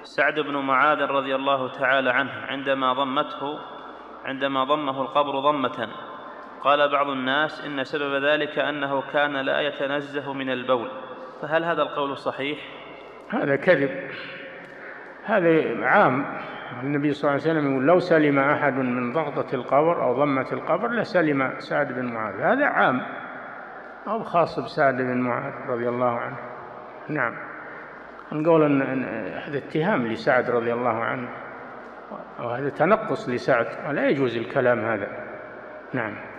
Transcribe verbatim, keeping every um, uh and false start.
سعد بن معاذ رضي الله تعالى عنه عندما ضمته عندما ضمه القبر ضمة، قال بعض الناس إن سبب ذلك أنه كان لا يتنزه من البول، فهل هذا القول صحيح؟ هذا كذب، هذا عام. النبي صلى الله عليه وسلم يقول: لو سلم أحد من ضغطة القبر أو ضمة القبر لسلم سعد بن معاذ. هذا عام أو خاص بسعد بن معاذ رضي الله عنه. نعم، نقول أن هذا اتهام لسعد رضي الله عنه، وهذا تنقص لسعد، ولا يجوز الكلام هذا. نعم.